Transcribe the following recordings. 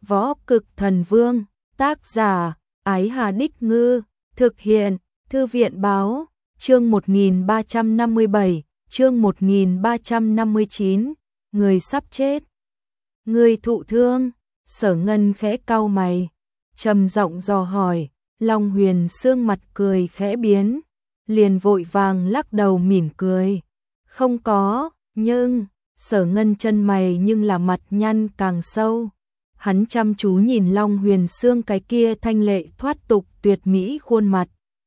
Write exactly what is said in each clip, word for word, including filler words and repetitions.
Võ Cực Thần Vương, tác giả, Ái Hà Đích Ngư, thực hiện, Thư viện Báo, chương một nghìn ba trăm năm mươi bảy, chương một nghìn ba trăm năm mươi chín, người sắp chết. Người thụ thương, Sở Ngân khẽ cau mày, trầm giọng dò hỏi, Long Huyền Sương mặt cười khẽ biến, liền vội vàng lắc đầu mỉm cười. Không có, nhưng, Sở Ngân chân mày nhưng là mặt nhăn càng sâu. Hắn chăm chú nhìn Long Huyền Sương cái kia thanh lệ thoát tục tuyệt mỹ khuôn mặt.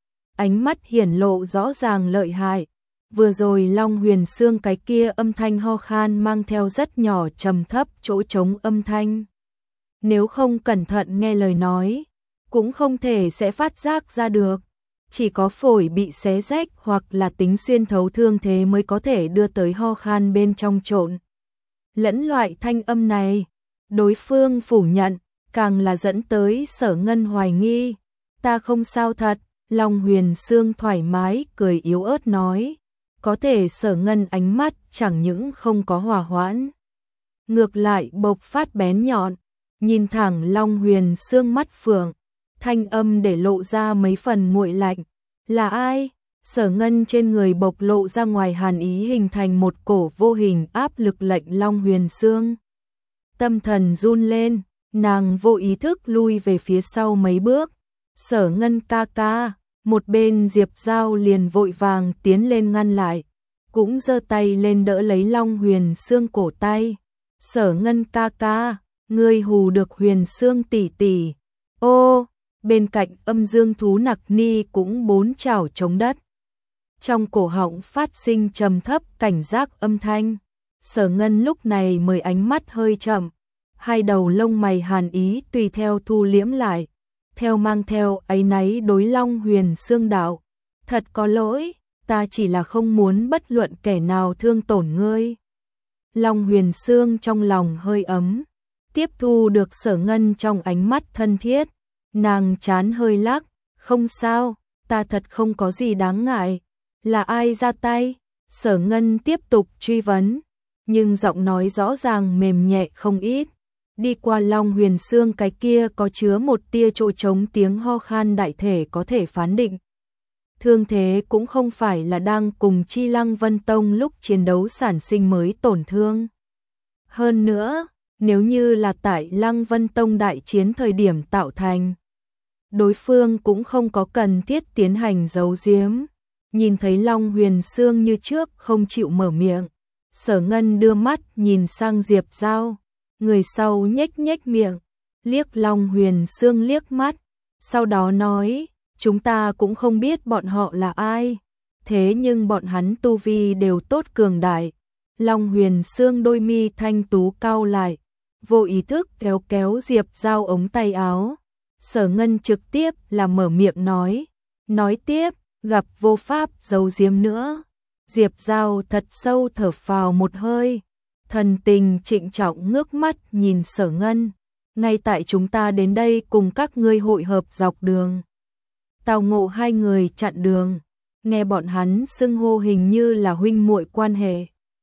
Ánh mắt hiển lộ rõ ràng lợi hại. Vừa rồi Long Huyền Sương cái kia âm thanh ho khan mang theo rất nhỏ trầm thấp chỗ trống âm thanh. Nếu không cẩn thận nghe lời nói, cũng không thể sẽ phát giác ra được. Chỉ có phổi bị xé rách hoặc là tính xuyên thấu thương thế mới có thể đưa tới ho khan bên trong trộn lẫn loại thanh âm này. Đối phương phủ nhận, càng là dẫn tới Sở Ngân hoài nghi. Ta không sao thật, Long Huyền Sương thoải mái cười yếu ớt nói. Có thể Sở Ngân ánh mắt chẳng những không có hòa hoãn, ngược lại bộc phát bén nhọn, nhìn thẳng Long Huyền Sương mắt phượng, thanh âm để lộ ra mấy phần nguội lạnh. Là ai? Sở Ngân trên người bộc lộ ra ngoài hàn ý hình thành một cổ vô hình áp lực lệnh Long Huyền Sương. Tâm thần run lên, nàng vô ý thức lui về phía sau mấy bước. Sở Ngân ca ca, một bên Diệp Giao liền vội vàng tiến lên ngăn lại, cũng giơ tay lên đỡ lấy Long Huyền Sương cổ tay. Sở Ngân ca ca, ngươi hù được Huyền Sương tỷ tỷ. Ô, bên cạnh Âm Dương thú Nặc Ni cũng bốn chảo chống đất. Trong cổ họng phát sinh trầm thấp cảnh giác âm thanh. Sở Ngân lúc này mới ánh mắt hơi chậm, hai đầu lông mày hàn ý tùy theo thu liễm lại, theo mang theo áy náy đối Long Huyền Sương đạo. Thật có lỗi, ta chỉ là không muốn bất luận kẻ nào thương tổn ngươi. Long Huyền Sương trong lòng hơi ấm, tiếp thu được Sở Ngân trong ánh mắt thân thiết, nàng chán hơi lắc, không sao, ta thật không có gì đáng ngại. Là ai ra tay? Sở Ngân tiếp tục truy vấn, nhưng giọng nói rõ ràng mềm nhẹ không ít. Đi qua Long Huyền Sương cái kia có chứa một tia chỗ trống tiếng ho khan đại thể có thể phán định. Thương thế cũng không phải là đang cùng Chi Lăng Vân Tông lúc chiến đấu sản sinh mới tổn thương. Hơn nữa, nếu như là tại Lăng Vân Tông đại chiến thời điểm tạo thành, đối phương cũng không có cần thiết tiến hành giấu giếm. Nhìn thấy Long Huyền Sương như trước không chịu mở miệng, Sở Ngân đưa mắt nhìn sang Diệp Giao, người sau nhếch nhếch miệng, liếc Long Huyền Sương liếc mắt, sau đó nói, chúng ta cũng không biết bọn họ là ai, thế nhưng bọn hắn tu vi đều tốt cường đại. Long Huyền Sương đôi mi thanh tú cau lại, vô ý thức kéo kéo Diệp Giao ống tay áo. Sở Ngân trực tiếp là mở miệng nói, nói tiếp, gặp vô pháp giấu giếm nữa. Diệp Giao thật sâu thở phào một hơi, thần tình trịnh trọng ngước mắt nhìn Sở Ngân. Ngay tại chúng ta đến đây cùng các ngươi hội hợp dọc đường, tào ngộ hai người chặn đường, nghe bọn hắn xưng hô hình như là huynh muội quan hệ.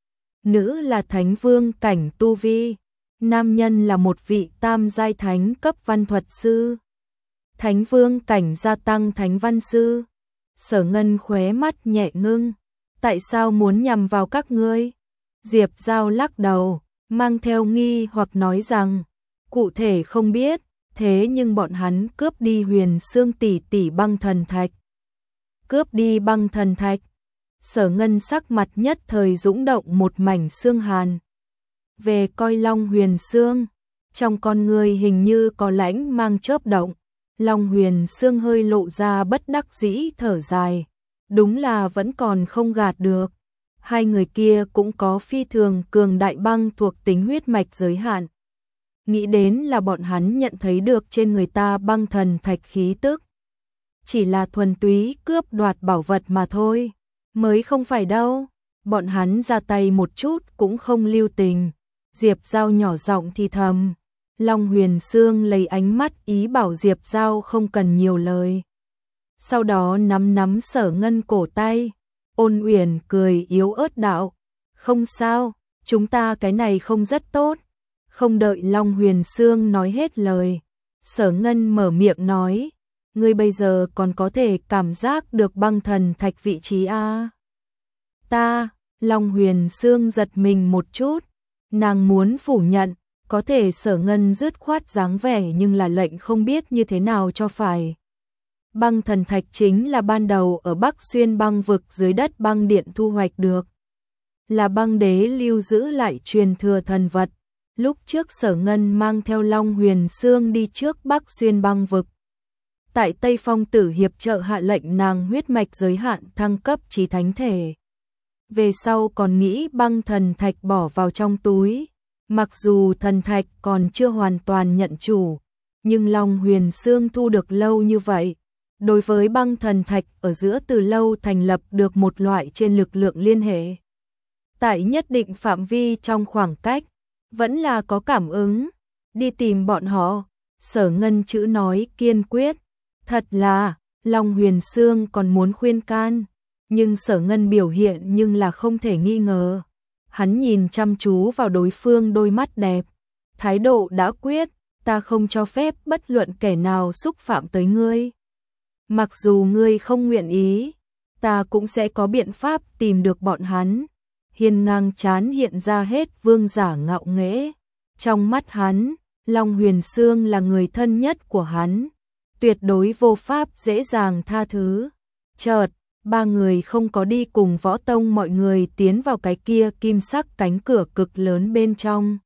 Nữ là Thánh Vương cảnh tu vi, nam nhân là một vị tam giai thánh cấp văn thuật sư. Thánh Vương cảnh gia tăng thánh văn sư. Sở Ngân khóe mắt nhẹ ngưng, tại sao muốn nhằm vào các ngươi? Diệp Giao lắc đầu, mang theo nghi hoặc nói rằng, cụ thể không biết, thế nhưng bọn hắn cướp đi Huyền Sương tỷ tỷ băng thần thạch. Cướp đi băng thần thạch. Sở Ngân sắc mặt nhất thời dũng động một mảnh xương hàn. Về coi Long Huyền Sương, trong con người hình như có lãnh mang chớp động. Long Huyền Sương hơi lộ ra bất đắc dĩ thở dài, đúng là vẫn còn không gạt được. Hai người kia cũng có phi thường cường đại băng thuộc tính huyết mạch giới hạn. Nghĩ đến là bọn hắn nhận thấy được trên người ta băng thần thạch khí tức. Chỉ là thuần túy cướp đoạt bảo vật mà thôi, mới không phải đâu. Bọn hắn ra tay một chút cũng không lưu tình. Diệp Giao nhỏ giọng thì thầm. Long Huyền Sương lấy ánh mắt ý bảo Diệp Giao không cần nhiều lời. Sau đó nắm nắm Sở Ngân cổ tay, Ôn Uyển cười yếu ớt đạo, không sao, chúng ta cái này không rất tốt, Không đợi Long Huyền Sương nói hết lời, Sở Ngân mở miệng nói, ngươi bây giờ còn có thể cảm giác được băng thần thạch vị trí a? Ta, Long Huyền Sương giật mình một chút, nàng muốn phủ nhận, có thể Sở Ngân dứt khoát dáng vẻ nhưng là lệnh không biết như thế nào cho phải. Băng thần thạch chính là ban đầu ở Bắc Xuyên băng vực dưới đất băng điện thu hoạch được. Là băng đế lưu giữ lại truyền thừa thần vật. Lúc trước Sở Ngân mang theo Long Huyền Sương đi trước Bắc Xuyên băng vực. Tại Tây Phong Tử hiệp trợ hạ lệnh nàng huyết mạch giới hạn thăng cấp chí thánh thể. Về sau còn nghĩ băng thần thạch bỏ vào trong túi. Mặc dù thần thạch còn chưa hoàn toàn nhận chủ, nhưng Long Huyền Sương thu được lâu như vậy. Đối với băng thần thạch ở giữa từ lâu thành lập được một loại trên lực lượng liên hệ. Tại nhất định phạm vi trong khoảng cách, vẫn là có cảm ứng. Đi tìm bọn họ, Sở Ngân chữ nói kiên quyết. Thật là, Long Huyền Sương còn muốn khuyên can, nhưng Sở Ngân biểu hiện nhưng là không thể nghi ngờ. Hắn nhìn chăm chú vào đối phương đôi mắt đẹp, thái độ đã quyết, ta không cho phép bất luận kẻ nào xúc phạm tới ngươi. Mặc dù ngươi không nguyện ý, ta cũng sẽ có biện pháp tìm được bọn hắn. Hiên ngang chán hiện ra hết vương giả ngạo nghễ. Trong mắt hắn, Long Huyền Sương là người thân nhất của hắn, tuyệt đối vô pháp dễ dàng tha thứ. Chợt, ba người không có đi cùng Võ Tông mọi người tiến vào cái kia kim sắc cánh cửa cực lớn bên trong,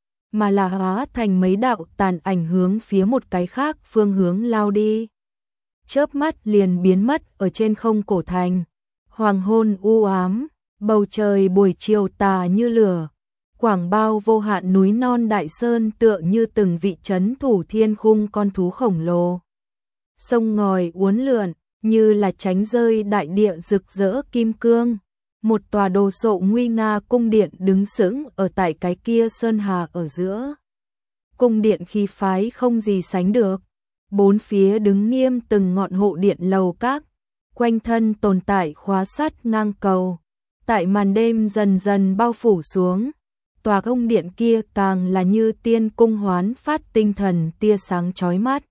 mà là hóa thành mấy đạo tàn ảnh hướng phía một cái khác phương hướng lao đi. Chớp mắt liền biến mất ở trên không cổ thành. Hoàng hôn u ám, bầu trời buổi chiều tà như lửa, quảng bao vô hạn núi non đại sơn tựa như từng vị trấn thủ thiên khung con thú khổng lồ. Sông ngòi uốn lượn, như là tránh rơi đại địa rực rỡ kim cương. Một tòa đồ sộ nguy nga cung điện đứng sững ở tại cái kia sơn hà ở giữa. Cung điện khí phái không gì sánh được. Bốn phía đứng nghiêm từng ngọn hộ điện lầu các, quanh thân tồn tại khóa sắt ngang cầu. Tại màn đêm dần dần bao phủ xuống, tòa cung điện kia càng là như tiên cung hoán phát tinh thần tia sáng chói mắt.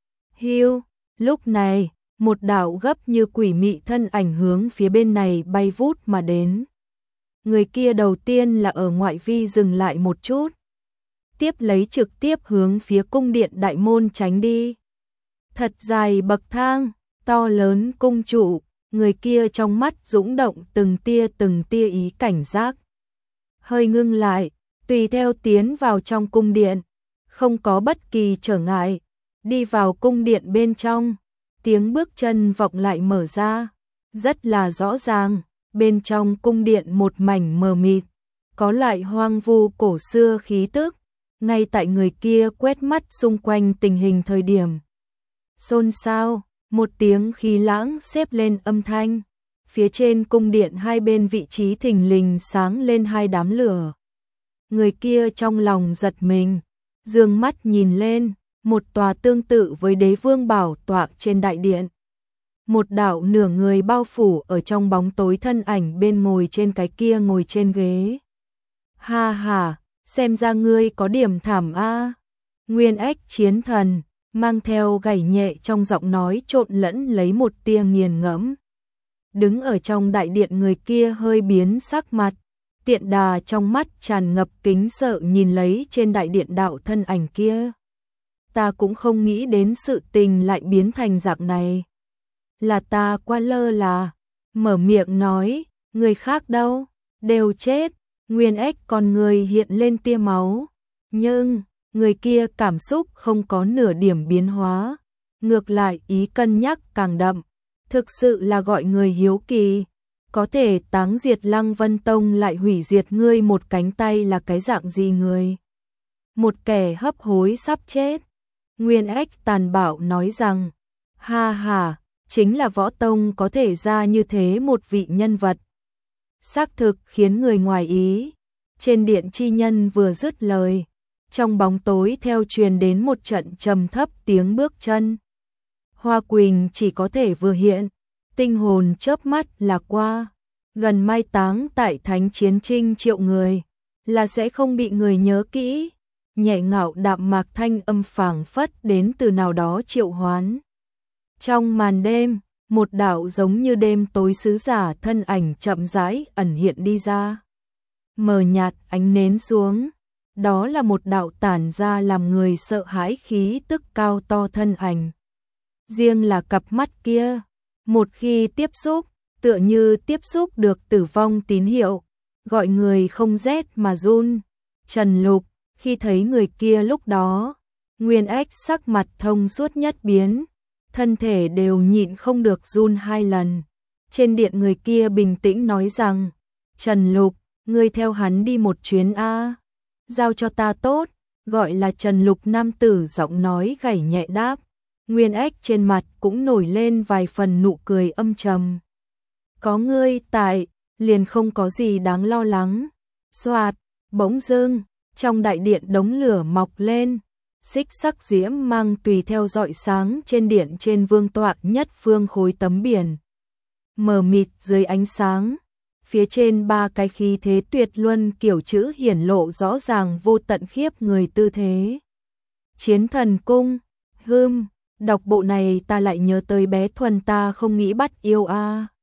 Hiu, lúc này, một đạo gấp như quỷ mị thân ảnh hướng phía bên này bay vút mà đến. Người kia đầu tiên là ở ngoại vi dừng lại một chút, tiếp lấy trực tiếp hướng phía cung điện đại môn tránh đi. Thật dài bậc thang, to lớn cung trụ, người kia trong mắt dũng động từng tia từng tia ý cảnh giác. Hơi ngưng lại, tùy theo tiến vào trong cung điện, không có bất kỳ trở ngại, đi vào cung điện bên trong, tiếng bước chân vọng lại mở ra, rất là rõ ràng, bên trong cung điện một mảnh mờ mịt, có loại hoang vu cổ xưa khí tức, ngay tại người kia quét mắt xung quanh tình hình thời điểm. Xôn xao, một tiếng khí lãng xếp lên âm thanh, phía trên cung điện hai bên vị trí thình lình sáng lên hai đám lửa. Người kia trong lòng giật mình, dương mắt nhìn lên, một tòa tương tự với đế vương bảo tọa trên đại điện. Một đạo nửa người bao phủ ở trong bóng tối thân ảnh bên ngồi trên cái kia ngồi trên ghế. Ha ha, xem ra ngươi có điểm thảm a. Nguyên Ách chiến thần, mang theo gảy nhẹ trong giọng nói trộn lẫn lấy một tia nghiền ngẫm. Đứng ở trong đại điện người kia hơi biến sắc mặt, tiện đà trong mắt tràn ngập kính sợ nhìn lấy trên đại điện đạo thân ảnh kia. Ta cũng không nghĩ đến sự tình lại biến thành dạng này. Là ta quá lơ là, mở miệng nói, người khác đâu, đều chết. Nguyên Ách con người hiện lên tia máu, nhưng người kia cảm xúc không có nửa điểm biến hóa, ngược lại ý cân nhắc càng đậm, thực sự là gọi người hiếu kỳ, có thể táng diệt Lăng Vân Tông lại hủy diệt ngươi một cánh tay là cái dạng gì người? Một kẻ hấp hối sắp chết. Nguyên Ách tàn bạo nói rằng, ha ha, chính là Võ Tông có thể ra như thế một vị nhân vật. Xác thực khiến người ngoài ý. Trên điện chi nhân vừa dứt lời, trong bóng tối theo truyền đến một trận trầm thấp tiếng bước chân. Hoa Quỳnh chỉ có thể vừa hiện, tinh hồn chớp mắt là qua, gần mai táng tại thánh chiến trinh triệu người, là sẽ không bị người nhớ kỹ. nhẹ ngạo đạm mạc thanh âm phảng phất đến từ nào đó triệu hoán. Trong màn đêm, một đạo giống như đêm tối sứ giả thân ảnh chậm rãi ẩn hiện đi ra. Mờ nhạt ánh nến xuống, đó là một đạo tản ra làm người sợ hãi khí tức cao to thân ảnh. Riêng là cặp mắt kia, một khi tiếp xúc, tựa như tiếp xúc được tử vong tín hiệu, gọi người không rét mà run. Trần Lục, khi thấy người kia lúc đó, Nguyên Ách sắc mặt thông suốt nhất biến, thân thể đều nhịn không được run hai lần. Trên điện người kia bình tĩnh nói rằng, Trần Lục, ngươi theo hắn đi một chuyến a, giao cho ta tốt, gọi là Trần Lục nam tử giọng nói gảy nhẹ đáp. Nguyên Ách trên mặt cũng nổi lên vài phần nụ cười âm trầm. Có ngươi tại, liền không có gì đáng lo lắng. Soạt, bỗng dưng, trong đại điện đống lửa mọc lên, xích sắc diễm mang tùy theo rọi sáng trên điện trên vương tọa nhất phương khối tấm biển. Mờ mịt dưới ánh sáng, phía trên ba cái khí thế tuyệt luân kiểu chữ hiển lộ rõ ràng vô tận khiếp người tư thế. Chiến thần cung, hưm, đọc bộ này ta lại nhớ tới bé Thuần ta không nghĩ bắt yêu a.